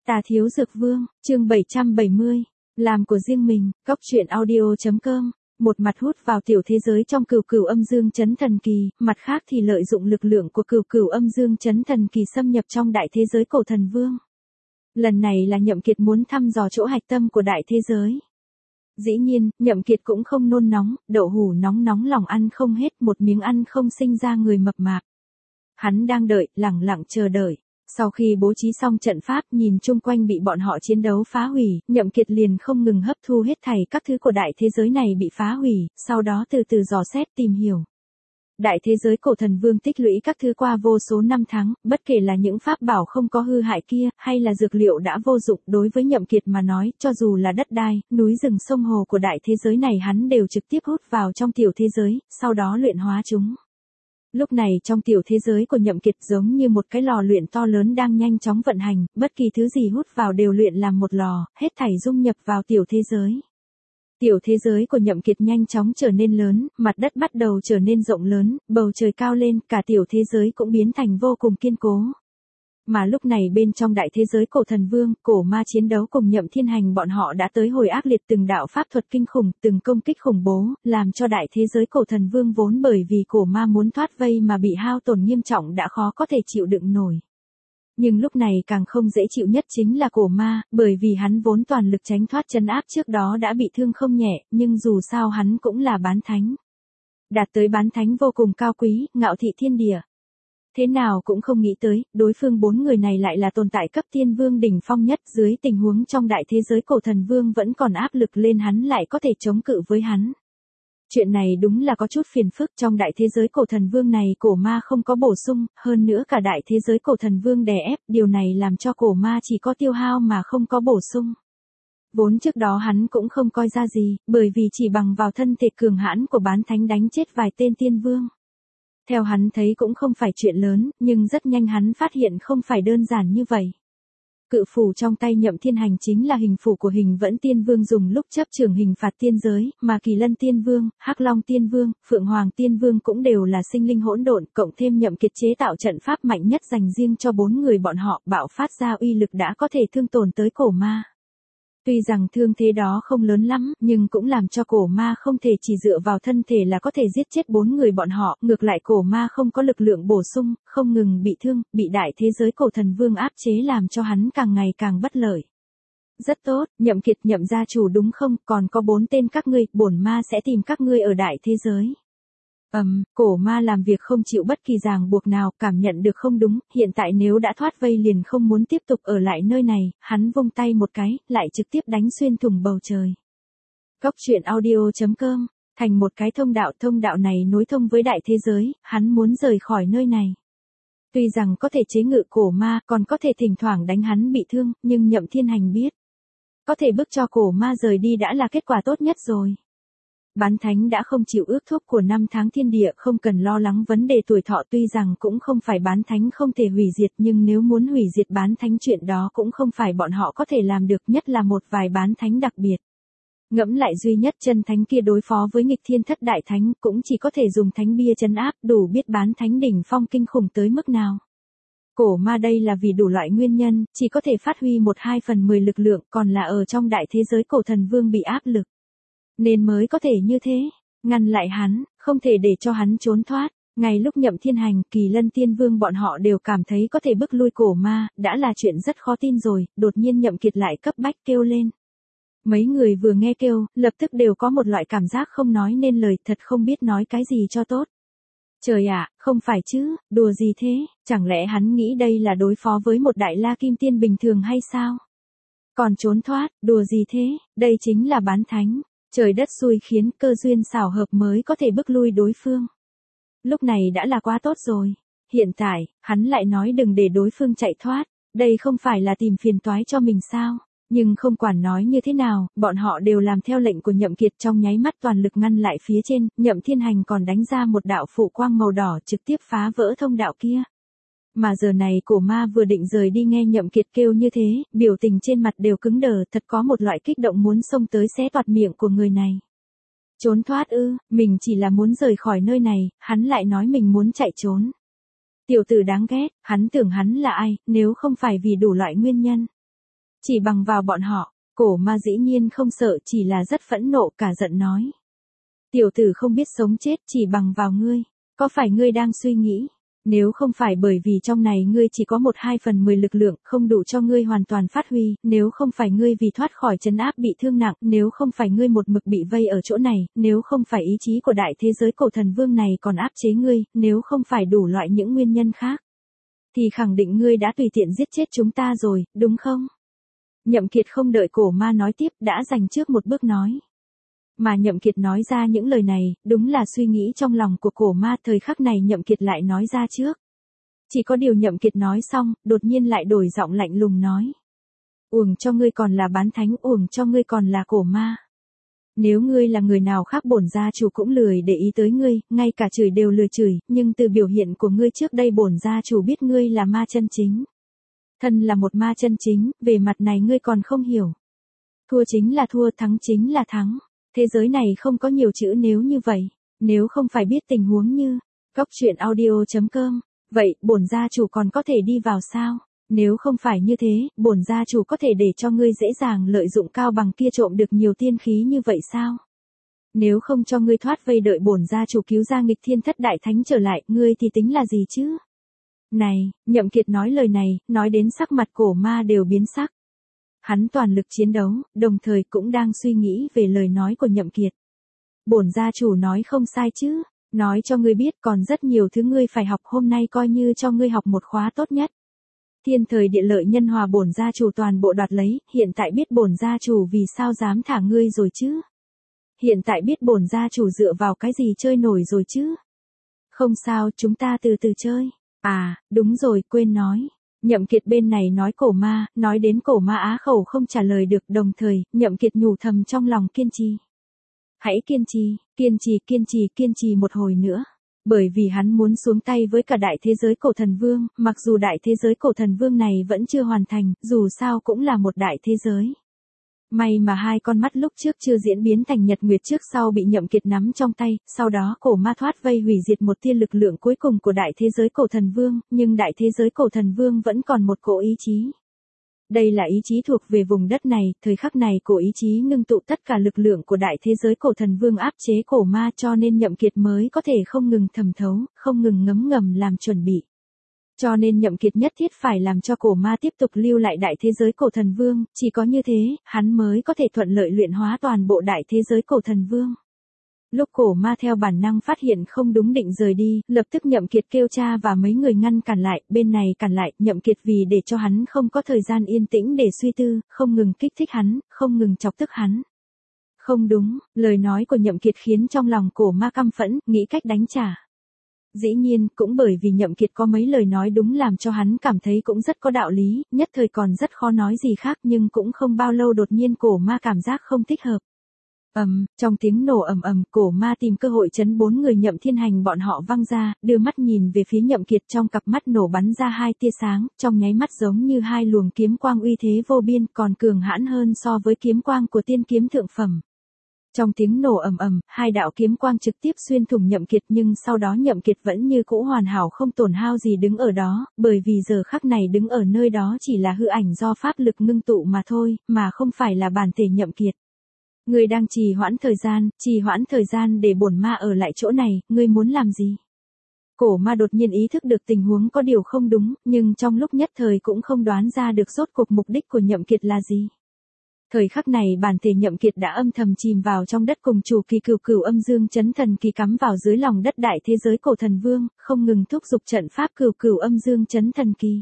Tà Thiếu Dược Vương, chương 770, làm của riêng mình, Cóc Truyện Audio.com. Một mặt hút vào tiểu thế giới trong cửu cửu âm dương chấn thần kỳ, mặt khác thì lợi dụng lực lượng của cửu cửu âm dương chấn thần kỳ xâm nhập trong đại thế giới cổ thần vương. Lần này là Nhậm Kiệt muốn thăm dò chỗ hạch tâm của đại thế giới. Dĩ nhiên, Nhậm Kiệt cũng không nôn nóng, đậu hũ nóng nóng lòng ăn không hết, một miếng ăn không sinh ra người mập mạp. Hắn đang đợi, lẳng lặng chờ đợi. Sau khi bố trí xong trận pháp, nhìn chung quanh bị bọn họ chiến đấu phá hủy, Nhậm Kiệt liền không ngừng hấp thu hết thảy các thứ của đại thế giới này bị phá hủy, sau đó từ từ dò xét tìm hiểu. Đại thế giới cổ thần vương tích lũy các thứ qua vô số năm tháng, bất kể là những pháp bảo không có hư hại kia, hay là dược liệu đã vô dụng, đối với Nhậm Kiệt mà nói, cho dù là đất đai, núi rừng sông hồ của đại thế giới này hắn đều trực tiếp hút vào trong tiểu thế giới, sau đó luyện hóa chúng. Lúc này trong tiểu thế giới của Nhậm Kiệt giống như một cái lò luyện to lớn đang nhanh chóng vận hành, bất kỳ thứ gì hút vào đều luyện làm một lò, hết thảy dung nhập vào tiểu thế giới. Tiểu thế giới của Nhậm Kiệt nhanh chóng trở nên lớn, mặt đất bắt đầu trở nên rộng lớn, bầu trời cao lên, cả tiểu thế giới cũng biến thành vô cùng kiên cố. Mà lúc này bên trong đại thế giới cổ thần vương, cổ ma chiến đấu cùng Nhậm Thiên Hành bọn họ đã tới hồi ác liệt, từng đạo pháp thuật kinh khủng, từng công kích khủng bố, làm cho đại thế giới cổ thần vương vốn bởi vì cổ ma muốn thoát vây mà bị hao tổn nghiêm trọng đã khó có thể chịu đựng nổi. Nhưng lúc này càng không dễ chịu nhất chính là cổ ma, bởi vì hắn vốn toàn lực tránh thoát trấn áp trước đó đã bị thương không nhẹ, nhưng dù sao hắn cũng là bán thánh. Đạt tới bán thánh vô cùng cao quý, ngạo thị thiên địa. Thế nào cũng không nghĩ tới, đối phương 4 người này lại là tồn tại cấp tiên vương đỉnh phong nhất, dưới tình huống trong đại thế giới cổ thần vương vẫn còn áp lực lên hắn lại có thể chống cự với hắn. Chuyện này đúng là có chút phiền phức, trong đại thế giới cổ thần vương này cổ ma không có bổ sung, hơn nữa cả đại thế giới cổ thần vương đè ép, điều này làm cho cổ ma chỉ có tiêu hao mà không có bổ sung. Vốn trước đó hắn cũng không coi ra gì, bởi vì chỉ bằng vào thân thể cường hãn của bán thánh đánh chết vài tên tiên vương. Theo hắn thấy cũng không phải chuyện lớn, nhưng rất nhanh hắn phát hiện không phải đơn giản như vậy. Cự phủ trong tay Nhậm Thiên Hành chính là hình phủ của Hình Vẫn Tiên Vương dùng lúc chấp trưởng hình phạt tiên giới, mà Kỳ Lân Tiên Vương, Hắc Long Tiên Vương, Phượng Hoàng Tiên Vương cũng đều là sinh linh hỗn độn, cộng thêm Nhậm Kiệt chế tạo trận pháp mạnh nhất dành riêng cho 4 người bọn họ, bạo phát ra uy lực đã có thể thương tổn tới cổ ma. Tuy rằng thương thế đó không lớn lắm, nhưng cũng làm cho cổ ma không thể chỉ dựa vào thân thể là có thể giết chết 4 người bọn họ, ngược lại cổ ma không có lực lượng bổ sung, không ngừng bị thương, bị đại thế giới cổ thần vương áp chế làm cho hắn càng ngày càng bất lợi. Rất tốt, Nhậm Kiệt, Nhậm gia chủ đúng không, còn có 4 tên các ngươi, bổn ma sẽ tìm các ngươi ở đại thế giới. Cổ ma làm việc không chịu bất kỳ ràng buộc nào, cảm nhận được không đúng, hiện tại nếu đã thoát vây liền không muốn tiếp tục ở lại nơi này, hắn vung tay một cái, lại trực tiếp đánh xuyên thủng bầu trời. Cóc Truyện Audio.com, thành một cái thông đạo này nối thông với đại thế giới, hắn muốn rời khỏi nơi này. Tuy rằng có thể chế ngự cổ ma, còn có thể thỉnh thoảng đánh hắn bị thương, nhưng Nhậm Thiên Hành biết. Có thể bức cho cổ ma rời đi đã là kết quả tốt nhất rồi. Bán thánh đã không chịu ước thúc của 5 tháng thiên địa, không cần lo lắng vấn đề tuổi thọ, tuy rằng cũng không phải bán thánh không thể hủy diệt, nhưng nếu muốn hủy diệt bán thánh chuyện đó cũng không phải bọn họ có thể làm được, nhất là một vài bán thánh đặc biệt. Ngẫm lại duy nhất chân thánh kia đối phó với nghịch thiên thất đại thánh cũng chỉ có thể dùng thánh bia trấn áp, đủ biết bán thánh đỉnh phong kinh khủng tới mức nào. Cổ ma đây là vì đủ loại nguyên nhân, chỉ có thể phát huy 1/2/10 lực lượng, còn là ở trong đại thế giới cổ thần vương bị áp lực. Nên mới có thể như thế, ngăn lại hắn, không thể để cho hắn trốn thoát. Ngay lúc Nhậm Thiên Hành, Kỳ Lân Tiên Vương bọn họ đều cảm thấy có thể bức lui cổ ma, đã là chuyện rất khó tin rồi, đột nhiên Nhậm Kiệt lại cấp bách kêu lên. Mấy người vừa nghe kêu, lập tức đều có một loại cảm giác không nói nên lời, thật không biết nói cái gì cho tốt. Trời ạ, không phải chứ, đùa gì thế, chẳng lẽ hắn nghĩ đây là đối phó với một đại la kim tiên bình thường hay sao? Còn trốn thoát, đùa gì thế, đây chính là bán thánh. Trời đất xui khiến, cơ duyên xảo hợp mới có thể bức lui đối phương. Lúc này đã là quá tốt rồi. Hiện tại, hắn lại nói đừng để đối phương chạy thoát. Đây không phải là tìm phiền toái cho mình sao? Nhưng không quản nói như thế nào, bọn họ đều làm theo lệnh của Nhậm Kiệt, trong nháy mắt toàn lực ngăn lại phía trên. Nhậm Thiên Hành còn đánh ra một đạo phụ quang màu đỏ trực tiếp phá vỡ thông đạo kia. Mà giờ này cổ ma vừa định rời đi nghe Nhậm Kiệt kêu như thế, biểu tình trên mặt đều cứng đờ, thật có một loại kích động muốn xông tới xé toạc miệng của người này. Trốn thoát ư, mình chỉ là muốn rời khỏi nơi này, hắn lại nói mình muốn chạy trốn. Tiểu tử đáng ghét, hắn tưởng hắn là ai, nếu không phải vì đủ loại nguyên nhân. Chỉ bằng vào bọn họ, cổ ma dĩ nhiên không sợ, chỉ là rất phẫn nộ, cả giận nói. Tiểu tử không biết sống chết, chỉ bằng vào ngươi. Có phải ngươi đang suy nghĩ? Nếu không phải bởi vì trong này ngươi chỉ có 1/2/10 lực lượng, không đủ cho ngươi hoàn toàn phát huy, nếu không phải ngươi vì thoát khỏi trấn áp bị thương nặng, nếu không phải ngươi một mực bị vây ở chỗ này, nếu không phải ý chí của đại thế giới cổ thần vương này còn áp chế ngươi, nếu không phải đủ loại những nguyên nhân khác, thì khẳng định ngươi đã tùy tiện giết chết chúng ta rồi, đúng không? Nhậm Kiệt không đợi cổ ma nói tiếp, đã dành trước một bước nói. Mà Nhậm Kiệt nói ra những lời này, đúng là suy nghĩ trong lòng của cổ ma, thời khắc này Nhậm Kiệt lại nói ra trước. Chỉ có điều Nhậm Kiệt nói xong, đột nhiên lại đổi giọng lạnh lùng nói. Uổng cho ngươi còn là bán thánh, uổng cho ngươi còn là cổ ma. Nếu ngươi là người nào khác bổn gia chủ cũng lười để ý tới ngươi, ngay cả chửi đều lười chửi, nhưng từ biểu hiện của ngươi trước đây bổn gia chủ biết ngươi là ma chân chính. Thân là một ma chân chính, về mặt này ngươi còn không hiểu. Thua chính là thua, thắng chính là thắng. Thế giới này không có nhiều chữ nếu như vậy, nếu không phải biết tình huống như coctruyện.audio.com, vậy bổn gia chủ còn có thể đi vào sao? Nếu không phải như thế, bổn gia chủ có thể để cho ngươi dễ dàng lợi dụng cao bằng kia trộm được nhiều tiên khí như vậy sao? Nếu không cho ngươi thoát vây đợi bổn gia chủ cứu ra nghịch thiên thất đại thánh trở lại, ngươi thì tính là gì chứ? Này, Nhậm Kiệt nói lời này, nói đến sắc mặt cổ ma đều biến sắc. Hắn toàn lực chiến đấu, đồng thời cũng đang suy nghĩ về lời nói của Nhậm Kiệt. Bổn gia chủ nói không sai chứ, nói cho ngươi biết còn rất nhiều thứ ngươi phải học, hôm nay coi như cho ngươi học một khóa tốt nhất. Thiên thời địa lợi nhân hòa bổn gia chủ toàn bộ đoạt lấy, hiện tại biết bổn gia chủ vì sao dám thả ngươi rồi chứ? Hiện tại biết bổn gia chủ dựa vào cái gì chơi nổi rồi chứ? Không sao, chúng ta từ từ chơi. À, đúng rồi, quên nói. Nhậm Kiệt bên này nói cổ ma, nói đến cổ ma á khẩu không trả lời được, đồng thời, Nhậm Kiệt nhủ thầm trong lòng kiên trì. Hãy kiên trì, kiên trì, kiên trì, kiên trì một hồi nữa. Bởi vì hắn muốn xuống tay với cả đại thế giới cổ thần vương, mặc dù đại thế giới cổ thần vương này vẫn chưa hoàn thành, dù sao cũng là một đại thế giới. May mà hai con mắt lúc trước chưa diễn biến thành nhật nguyệt trước sau bị Nhậm Kiệt nắm trong tay, sau đó cổ ma thoát vây hủy diệt một tia lực lượng cuối cùng của đại thế giới cổ thần vương, nhưng đại thế giới cổ thần vương vẫn còn một cỗ ý chí. Đây là ý chí thuộc về vùng đất này, thời khắc này cổ ý chí ngưng tụ tất cả lực lượng của đại thế giới cổ thần vương áp chế cổ ma, cho nên Nhậm Kiệt mới có thể không ngừng thẩm thấu, không ngừng ngấm ngầm làm chuẩn bị. Cho nên Nhậm Kiệt nhất thiết phải làm cho cổ ma tiếp tục lưu lại đại thế giới cổ thần vương, chỉ có như thế, hắn mới có thể thuận lợi luyện hóa toàn bộ đại thế giới cổ thần vương. Lúc cổ ma theo bản năng phát hiện không đúng định rời đi, lập tức Nhậm Kiệt kêu cha và mấy người ngăn cản lại, bên này cản lại, Nhậm Kiệt vì để cho hắn không có thời gian yên tĩnh để suy tư, không ngừng kích thích hắn, không ngừng chọc tức hắn. Không đúng, lời nói của Nhậm Kiệt khiến trong lòng cổ ma căm phẫn, nghĩ cách đánh trả. Dĩ nhiên, cũng bởi vì Nhậm Kiệt có mấy lời nói đúng làm cho hắn cảm thấy cũng rất có đạo lý, nhất thời còn rất khó nói gì khác, nhưng cũng không bao lâu đột nhiên cổ ma cảm giác không thích hợp. Trong tiếng nổ ầm ầm, cổ ma tìm cơ hội chấn 4 người Nhậm Thiên Hành bọn họ văng ra, đưa mắt nhìn về phía Nhậm Kiệt, trong cặp mắt nổ bắn ra hai tia sáng, trong nháy mắt giống như hai luồng kiếm quang uy thế vô biên, còn cường hãn hơn so với kiếm quang của tiên kiếm thượng phẩm. Trong tiếng nổ ầm ầm, hai đạo kiếm quang trực tiếp xuyên thủng Nhậm Kiệt, nhưng sau đó Nhậm Kiệt vẫn như cũ hoàn hảo không tổn hao gì đứng ở đó, bởi vì giờ khắc này đứng ở nơi đó chỉ là hư ảnh do pháp lực ngưng tụ mà thôi, mà không phải là bản thể Nhậm Kiệt. Ngươi đang trì hoãn thời gian để bổn ma ở lại chỗ này, ngươi muốn làm gì? Cổ ma đột nhiên ý thức được tình huống có điều không đúng, nhưng trong lúc nhất thời cũng không đoán ra được rốt cuộc mục đích của Nhậm Kiệt là gì. Thời khắc này bản thể Nhậm Kiệt đã âm thầm chìm vào trong đất cùng chủ kỳ cửu âm dương chấn thần kỳ cắm vào dưới lòng đất đại thế giới cổ thần vương, không ngừng thúc giục trận pháp cửu âm dương chấn thần kỳ.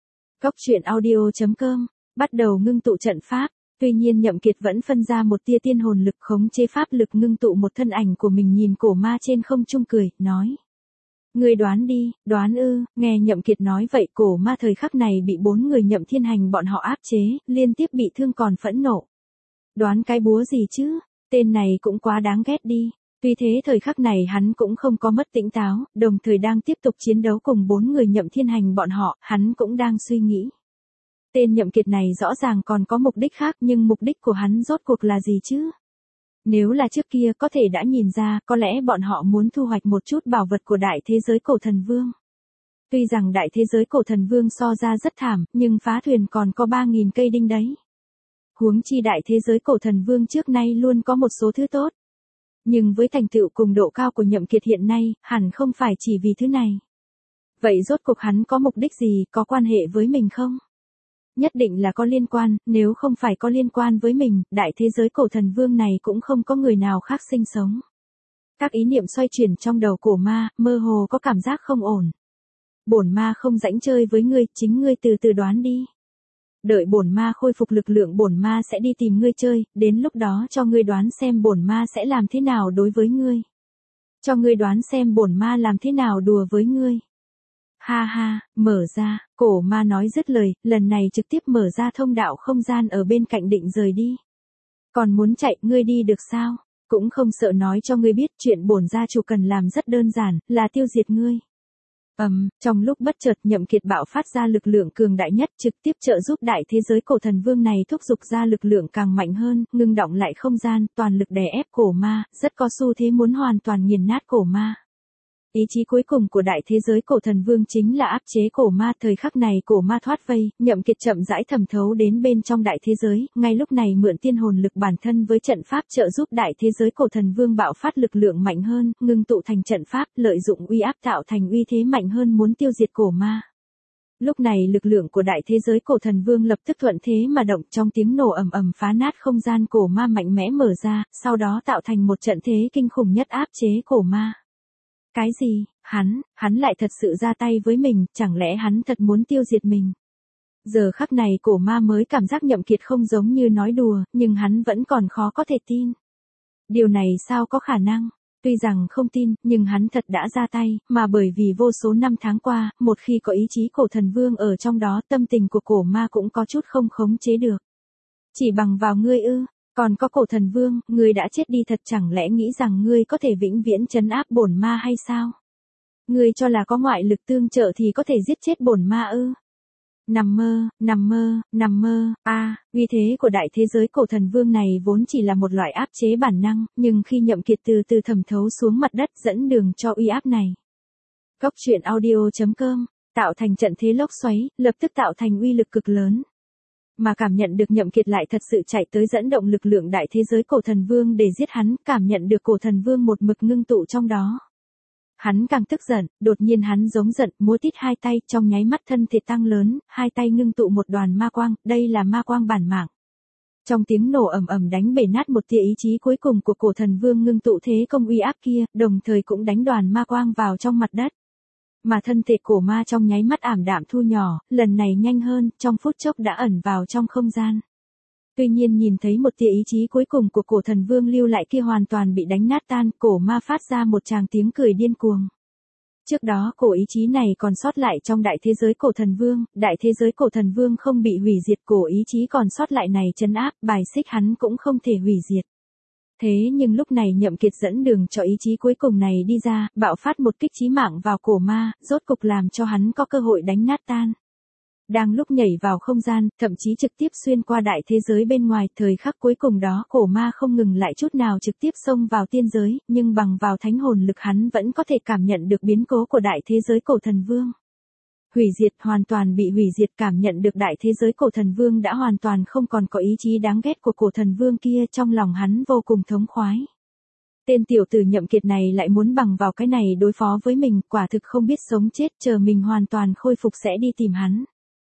Coctruyện.audio.com, bắt đầu ngưng tụ trận pháp. Tuy nhiên Nhậm Kiệt vẫn phân ra một tia tiên hồn lực khống chế pháp lực ngưng tụ một thân ảnh của mình, nhìn cổ ma trên không trung cười, nói. Ngươi đoán đi, đoán ư? Nghe Nhậm Kiệt nói vậy, cổ ma thời khắc này bị 4 người Nhậm Thiên Hành bọn họ áp chế, liên tiếp bị thương còn phẫn nộ. Đoán cái búa gì chứ? Tên này cũng quá đáng ghét đi. Tuy thế thời khắc này hắn cũng không có mất tỉnh táo, đồng thời đang tiếp tục chiến đấu cùng 4 người Nhậm Thiên Hành bọn họ, hắn cũng đang suy nghĩ. Tên Nhậm Kiệt này rõ ràng còn có mục đích khác, nhưng mục đích của hắn rốt cuộc là gì chứ? Nếu là trước kia có thể đã nhìn ra, có lẽ bọn họ muốn thu hoạch một chút bảo vật của đại thế giới cổ thần vương. Tuy rằng đại thế giới cổ thần vương so ra rất thảm, nhưng phá thuyền còn có 3.000 cây đinh đấy. Huống chi đại thế giới cổ thần vương trước nay luôn có một số thứ tốt. Nhưng với thành tựu cùng độ cao của Nhậm Kiệt hiện nay, hẳn không phải chỉ vì thứ này. Vậy rốt cuộc hắn có mục đích gì, có quan hệ với mình không? Nhất định là có liên quan, nếu không phải có liên quan với mình, đại thế giới cổ thần vương này cũng không có người nào khác sinh sống. Các ý niệm xoay chuyển trong đầu cổ ma, mơ hồ có cảm giác không ổn. Bổn ma không rảnh chơi với ngươi, chính ngươi từ từ đoán đi. Đợi bổn ma khôi phục lực lượng, bổn ma sẽ đi tìm ngươi chơi, đến lúc đó cho ngươi đoán xem bổn ma sẽ làm thế nào đối với ngươi. Cho ngươi đoán xem bổn ma làm thế nào đùa với ngươi. Ha ha, mở ra, cổ ma nói dứt lời, lần này trực tiếp mở ra thông đạo không gian ở bên cạnh định rời đi. Còn muốn chạy, ngươi đi được sao? Cũng không sợ nói cho ngươi biết chuyện bổn gia chủ cần làm rất đơn giản, là tiêu diệt ngươi. Trong lúc bất chợt Nhậm Kiệt bạo phát ra lực lượng cường đại nhất, trực tiếp trợ giúp đại thế giới cổ thần vương này thúc giục ra lực lượng càng mạnh hơn, ngưng động lại không gian, toàn lực đè ép cổ ma, rất có xu thế muốn hoàn toàn nghiền nát cổ ma. Ý chí cuối cùng của đại thế giới cổ thần vương chính là áp chế cổ ma. Thời khắc này cổ ma thoát vây, Nhậm Kiệt chậm rãi thẩm thấu đến bên trong đại thế giới, ngay lúc này mượn tiên hồn lực bản thân với trận pháp trợ giúp đại thế giới cổ thần vương bạo phát lực lượng mạnh hơn, ngưng tụ thành trận pháp, lợi dụng uy áp tạo thành uy thế mạnh hơn muốn tiêu diệt cổ ma. Lúc này lực lượng của đại thế giới cổ thần vương lập tức thuận thế mà động, trong tiếng nổ ầm ầm phá nát không gian, cổ ma mạnh mẽ mở ra, sau đó tạo thành một trận thế kinh khủng nhất áp chế cổ ma. Cái gì, hắn lại thật sự ra tay với mình, chẳng lẽ hắn thật muốn tiêu diệt mình? Giờ khắc này cổ ma mới cảm giác Nhậm Kiệt không giống như nói đùa, nhưng hắn vẫn còn khó có thể tin. Điều này sao có khả năng? Tuy rằng không tin, nhưng hắn thật đã ra tay, mà bởi vì vô số năm tháng qua, một khi có ý chí cổ thần vương ở trong đó, tâm tình của cổ ma cũng có chút không khống chế được. Chỉ bằng vào ngươi ư? Còn có cổ thần vương, ngươi đã chết đi thật, chẳng lẽ nghĩ rằng ngươi có thể vĩnh viễn trấn áp bổn ma hay sao? Ngươi cho là có ngoại lực tương trợ thì có thể giết chết bổn ma ư? Nằm mơ, uy thế của đại thế giới cổ thần vương này vốn chỉ là một loại áp chế bản năng, nhưng khi Nhậm Kiệt từ từ thẩm thấu xuống mặt đất dẫn đường cho uy áp này. Góc truyện audio.com, tạo thành trận thế lốc xoáy, lập tức tạo thành uy lực cực lớn. Mà cảm nhận được Nhậm Kiệt lại thật sự chạy tới dẫn động lực lượng đại thế giới cổ thần vương để giết hắn, cảm nhận được cổ thần vương một mực ngưng tụ trong đó. Hắn càng tức giận, đột nhiên hắn giống giận, múa tít hai tay, trong nháy mắt thân thể tăng lớn, hai tay ngưng tụ một đoàn ma quang, đây là ma quang bản mạng. Trong tiếng nổ ầm ầm đánh bể nát một tia ý chí cuối cùng của cổ thần vương ngưng tụ thế công uy áp kia, đồng thời cũng đánh đoàn ma quang vào trong mặt đất. Mà thân thể cổ ma trong nháy mắt ảm đạm thu nhỏ, lần này nhanh hơn, trong phút chốc đã ẩn vào trong không gian. Tuy nhiên nhìn thấy một tia ý chí cuối cùng của cổ thần vương lưu lại kia hoàn toàn bị đánh nát tan, cổ ma phát ra một tràng tiếng cười điên cuồng. Trước đó cổ ý chí này còn sót lại trong đại thế giới cổ thần vương, đại thế giới cổ thần vương không bị hủy diệt, cổ ý chí còn sót lại này trấn áp, bài xích hắn cũng không thể hủy diệt. Thế nhưng lúc này Nhậm Kiệt dẫn đường cho ý chí cuối cùng này đi ra, bạo phát một kích chí mạng vào cổ ma, rốt cục làm cho hắn có cơ hội đánh nát tan. Đang lúc nhảy vào không gian, thậm chí trực tiếp xuyên qua đại thế giới bên ngoài, thời khắc cuối cùng đó cổ ma không ngừng lại chút nào trực tiếp xông vào tiên giới, nhưng bằng vào thánh hồn lực hắn vẫn có thể cảm nhận được biến cố của đại thế giới cổ thần vương. Hủy diệt, hoàn toàn bị hủy diệt, cảm nhận được đại thế giới cổ thần vương đã hoàn toàn không còn có ý chí đáng ghét của cổ thần vương kia, trong lòng hắn vô cùng thống khoái. Tên tiểu tử Nhậm Kiệt này lại muốn bằng vào cái này đối phó với mình, quả thực không biết sống chết, chờ mình hoàn toàn khôi phục sẽ đi tìm hắn.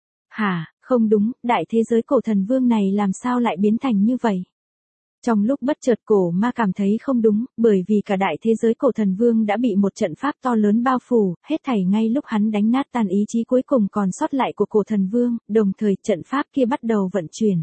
Hả, không đúng, đại thế giới cổ thần vương này làm sao lại biến thành như vậy? Trong lúc bất chợt cổ ma cảm thấy không đúng, bởi vì cả đại thế giới cổ thần vương đã bị một trận pháp to lớn bao phủ, hết thảy ngay lúc hắn đánh nát tan ý chí cuối cùng còn sót lại của cổ thần vương, đồng thời trận pháp kia bắt đầu vận chuyển.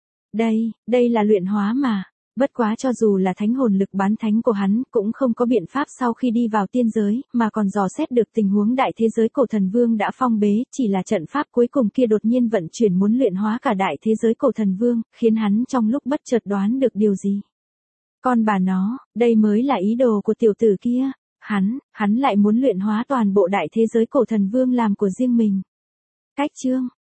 Đây là luyện hóa mà. Bất quá cho dù là thánh hồn lực bán thánh của hắn, cũng không có biện pháp sau khi đi vào tiên giới, mà còn dò xét được tình huống đại thế giới cổ thần vương đã phong bế, chỉ là trận pháp cuối cùng kia đột nhiên vận chuyển muốn luyện hóa cả đại thế giới cổ thần vương, khiến hắn trong lúc bất chợt đoán được điều gì. Con bà nó, đây mới là ý đồ của tiểu tử kia, hắn lại muốn luyện hóa toàn bộ đại thế giới cổ thần vương làm của riêng mình. Cách chương